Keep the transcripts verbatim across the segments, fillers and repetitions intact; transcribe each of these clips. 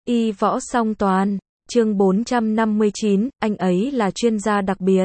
Y võ song toàn, chương bốn trăm năm mươi chín, anh ấy là chuyên gia đặc biệt.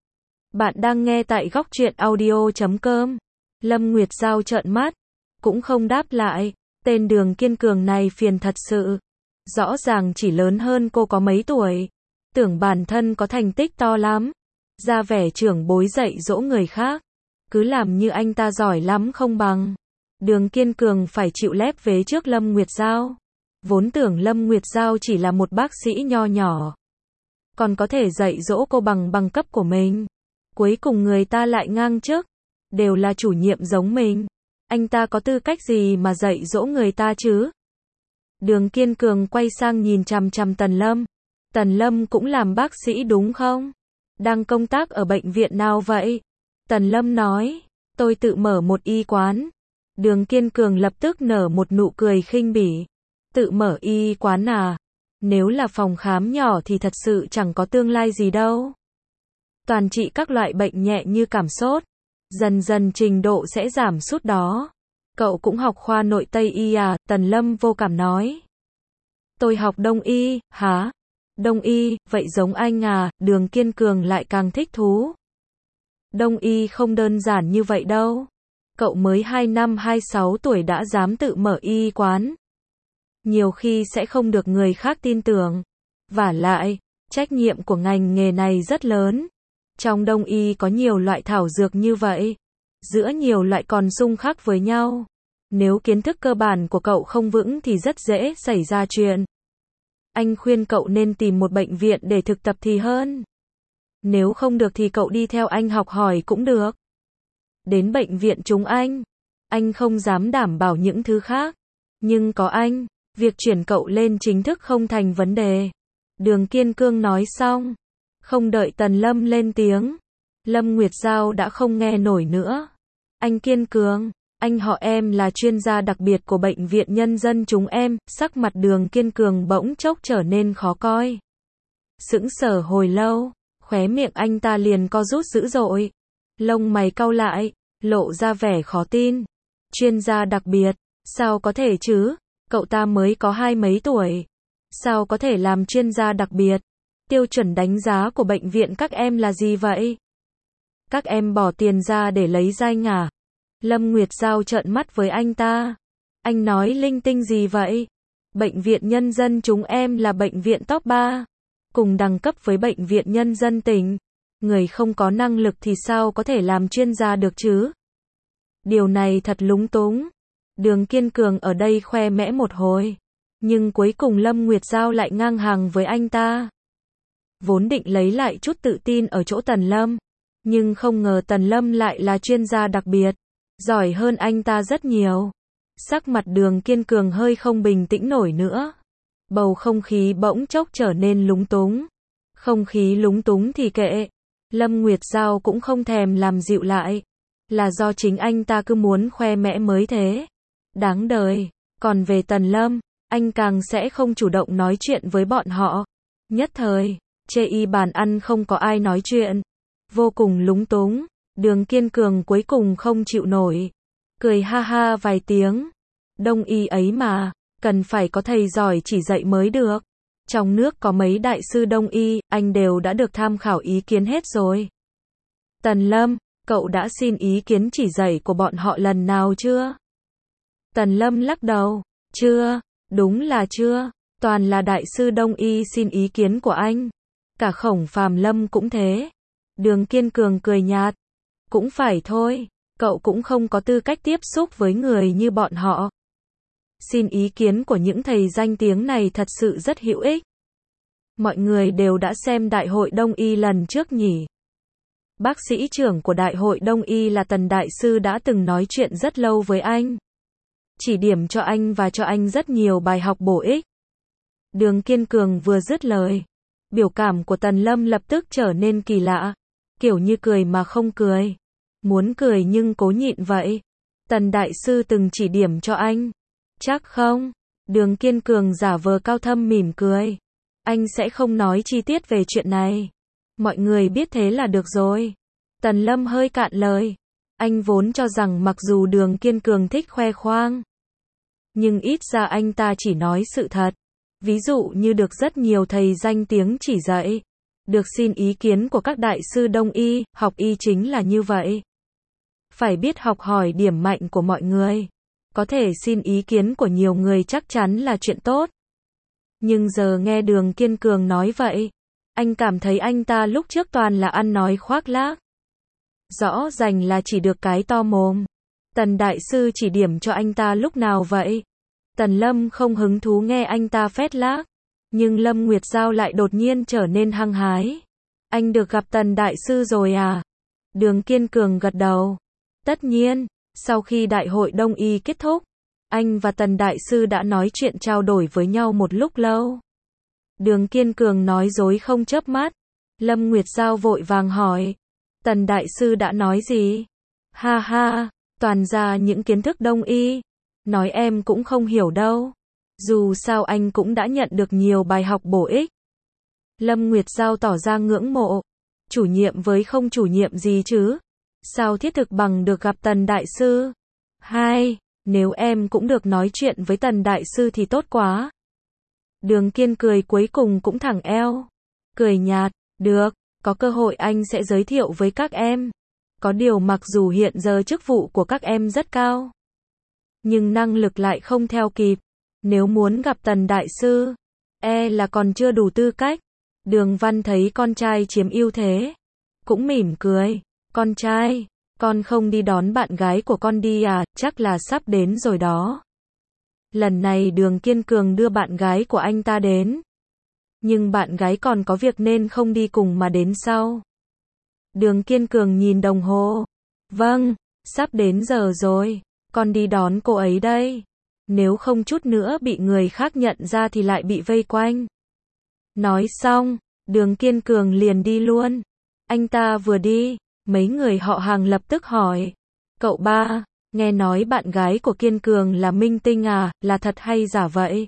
Bạn đang nghe tại góc truyện audio chấm com. Lâm Nguyệt Giao trợn mắt, cũng không đáp lại, tên Đường Kiên Cường này phiền thật sự. Rõ ràng chỉ lớn hơn cô có mấy tuổi, tưởng bản thân có thành tích to lắm, ra vẻ trưởng bối dạy dỗ người khác, cứ làm như anh ta giỏi lắm không bằng. Đường Kiên Cường phải chịu lép vế trước Lâm Nguyệt Giao. Vốn tưởng Lâm Nguyệt Giao chỉ là một bác sĩ nho nhỏ, còn có thể dạy dỗ cô bằng bằng cấp của mình. Cuối cùng người ta lại ngang chức, đều là chủ nhiệm giống mình. Anh ta có tư cách gì mà dạy dỗ người ta chứ? Đường Kiên Cường quay sang nhìn chằm chằm Tần Lâm. Tần Lâm cũng làm bác sĩ đúng không? Đang công tác ở bệnh viện nào vậy? Tần Lâm nói, tôi tự mở một y quán. Đường Kiên Cường lập tức nở một nụ cười khinh bỉ. Tự mở y quán à? Nếu là phòng khám nhỏ thì thật sự chẳng có tương lai gì đâu. Toàn trị các loại bệnh nhẹ như cảm sốt. Dần dần trình độ sẽ giảm sút đó. Cậu cũng học khoa nội Tây y à? Tần Lâm vô cảm nói. Tôi học Đông y, hả? Đông y, vậy giống anh à? Đường Kiên Cường lại càng thích thú. Đông y không đơn giản như vậy đâu. Cậu mới hai năm hai mươi sáu tuổi đã dám tự mở y quán. Nhiều khi sẽ không được người khác tin tưởng. Vả lại, trách nhiệm của ngành nghề này rất lớn. Trong Đông y có nhiều loại thảo dược như vậy. Giữa nhiều loại còn xung khắc với nhau. Nếu kiến thức cơ bản của cậu không vững thì rất dễ xảy ra chuyện. Anh khuyên cậu nên tìm một bệnh viện để thực tập thì hơn. Nếu không được thì cậu đi theo anh học hỏi cũng được. Đến bệnh viện chúng anh, anh không dám đảm bảo những thứ khác. Nhưng có anh, việc chuyển cậu lên chính thức không thành vấn đề. Đường Kiên Cường nói xong, không đợi Tần Lâm lên tiếng, Lâm Nguyệt Giao đã không nghe nổi nữa. Anh Kiên Cường, anh họ em là chuyên gia đặc biệt của bệnh viện nhân dân chúng em. Sắc mặt Đường Kiên Cường bỗng chốc trở nên khó coi. Sững sờ hồi lâu, khóe miệng anh ta liền co rút dữ dội. Lông mày cau lại, lộ ra vẻ khó tin. Chuyên gia đặc biệt, sao có thể chứ? Cậu ta mới có hai mấy tuổi. Sao có thể làm chuyên gia đặc biệt? Tiêu chuẩn đánh giá của bệnh viện các em là gì vậy? Các em bỏ tiền ra để lấy danh à? Lâm Nguyệt Giao trợn mắt với anh ta. Anh nói linh tinh gì vậy? Bệnh viện nhân dân chúng em là bệnh viện top ba. Cùng đẳng cấp với bệnh viện nhân dân tỉnh. Người không có năng lực thì sao có thể làm chuyên gia được chứ? Điều này thật lúng túng. Đường Kiên Cường ở đây khoe mẽ một hồi. Nhưng cuối cùng Lâm Nguyệt Giao lại ngang hàng với anh ta. Vốn định lấy lại chút tự tin ở chỗ Tần Lâm. Nhưng không ngờ Tần Lâm lại là chuyên gia đặc biệt. Giỏi hơn anh ta rất nhiều. Sắc mặt Đường Kiên Cường hơi không bình tĩnh nổi nữa. Bầu không khí bỗng chốc trở nên lúng túng. Không khí lúng túng thì kệ. Lâm Nguyệt Giao cũng không thèm làm dịu lại. Là do chính anh ta cứ muốn khoe mẽ mới thế. Đáng đời. Còn về Tần Lâm, anh càng sẽ không chủ động nói chuyện với bọn họ. Nhất thời, chê y bàn ăn không có ai nói chuyện. Vô cùng lúng túng. Đường Kiên Cường cuối cùng không chịu nổi. Cười ha ha vài tiếng. Đông y ấy mà, cần phải có thầy giỏi chỉ dạy mới được. Trong nước có mấy đại sư Đông y, anh đều đã được tham khảo ý kiến hết rồi. Tần Lâm, cậu đã xin ý kiến chỉ dạy của bọn họ lần nào chưa? Tần Lâm lắc đầu. Chưa, đúng là chưa. Toàn là đại sư Đông y xin ý kiến của anh. Cả Khổng Phàm Lâm cũng thế. Đường Kiên Cường cười nhạt. Cũng phải thôi, cậu cũng không có tư cách tiếp xúc với người như bọn họ. Xin ý kiến của những thầy danh tiếng này thật sự rất hữu ích. Mọi người đều đã xem Đại hội Đông y lần trước nhỉ? Bác sĩ trưởng của Đại hội Đông y là Tần Đại Sư đã từng nói chuyện rất lâu với anh. Chỉ điểm cho anh và cho anh rất nhiều bài học bổ ích. Đường Kiên Cường vừa dứt lời, biểu cảm của Tần Lâm lập tức trở nên kỳ lạ. Kiểu như cười mà không cười. Muốn cười nhưng cố nhịn vậy. Tần Đại Sư từng chỉ điểm cho anh. Chắc không? Đường Kiên Cường giả vờ cao thâm mỉm cười. Anh sẽ không nói chi tiết về chuyện này. Mọi người biết thế là được rồi. Tần Lâm hơi cạn lời. Anh vốn cho rằng mặc dù Đường Kiên Cường thích khoe khoang, nhưng ít ra anh ta chỉ nói sự thật. Ví dụ như được rất nhiều thầy danh tiếng chỉ dạy, được xin ý kiến của các đại sư đông y, học y chính là như vậy. Phải biết học hỏi điểm mạnh của mọi người. Có thể xin ý kiến của nhiều người chắc chắn là chuyện tốt. Nhưng giờ nghe Đường Kiên Cường nói vậy, anh cảm thấy anh ta lúc trước toàn là ăn nói khoác lác. Rõ ràng là chỉ được cái to mồm. Tần đại sư chỉ điểm cho anh ta lúc nào vậy? Tần Lâm không hứng thú nghe anh ta phét lác, nhưng Lâm Nguyệt Giao lại đột nhiên trở nên hăng hái. Anh được gặp Tần đại sư rồi à? Đường Kiên Cường gật đầu. Tất nhiên, sau khi đại hội đông y kết thúc, anh và Tần đại sư đã nói chuyện trao đổi với nhau một lúc lâu. Đường Kiên Cường nói dối không chớp mắt. Lâm Nguyệt Giao vội vàng hỏi, Tần đại sư đã nói gì? Ha ha, toàn ra những kiến thức đông y. Nói em cũng không hiểu đâu. Dù sao anh cũng đã nhận được nhiều bài học bổ ích. Lâm Nguyệt Giao tỏ ra ngưỡng mộ. Chủ nhiệm với không chủ nhiệm gì chứ? Sao thiết thực bằng được gặp Tần đại sư? Hai, nếu em cũng được nói chuyện với Tần đại sư thì tốt quá. Đường Kiên cười cuối cùng cũng thẳng eo. Cười nhạt, được, có cơ hội anh sẽ giới thiệu với các em. Có điều mặc dù hiện giờ chức vụ của các em rất cao, nhưng năng lực lại không theo kịp. Nếu muốn gặp Tần đại sư, e là còn chưa đủ tư cách. Đường Văn thấy con trai chiếm ưu thế, cũng mỉm cười. Con trai, con không đi đón bạn gái của con đi à, chắc là sắp đến rồi đó. Lần này Đường Kiên Cường đưa bạn gái của anh ta đến. Nhưng bạn gái còn có việc nên không đi cùng mà đến sau. Đường Kiên Cường nhìn đồng hồ. Vâng, sắp đến giờ rồi, con đi đón cô ấy đây. Nếu không chút nữa bị người khác nhận ra thì lại bị vây quanh. Nói xong, Đường Kiên Cường liền đi luôn. Anh ta vừa đi, mấy người họ Hàng lập tức hỏi. Cậu ba, nghe nói bạn gái của Kiên Cường là minh tinh à, là thật hay giả vậy?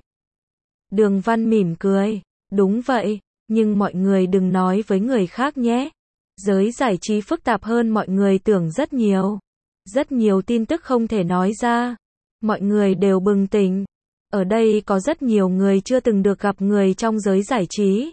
Đường Văn mỉm cười. Đúng vậy, nhưng mọi người đừng nói với người khác nhé. Giới giải trí phức tạp hơn mọi người tưởng rất nhiều. Rất nhiều tin tức không thể nói ra. Mọi người đều bừng tỉnh. Ở đây có rất nhiều người chưa từng được gặp người trong giới giải trí.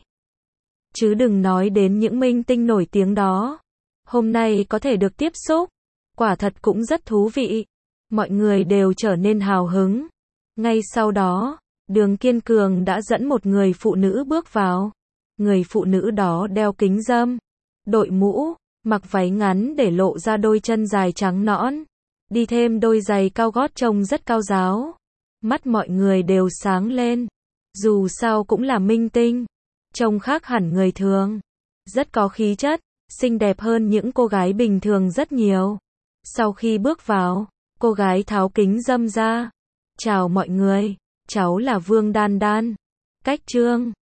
Chứ đừng nói đến những minh tinh nổi tiếng đó. Hôm nay có thể được tiếp xúc, quả thật cũng rất thú vị. Mọi người đều trở nên hào hứng. Ngay sau đó, Đường Kiên Cường đã dẫn một người phụ nữ bước vào. Người phụ nữ đó đeo kính râm, đội mũ, mặc váy ngắn để lộ ra đôi chân dài trắng nõn, đi thêm đôi giày cao gót trông rất cao ráo. Mắt mọi người đều sáng lên. Dù sao cũng là minh tinh, trông khác hẳn người thường. Rất có khí chất, xinh đẹp hơn những cô gái bình thường rất nhiều. Sau khi bước vào, cô gái tháo kính râm ra. Chào mọi người, cháu là Vương Đan Đan. Cách Trương.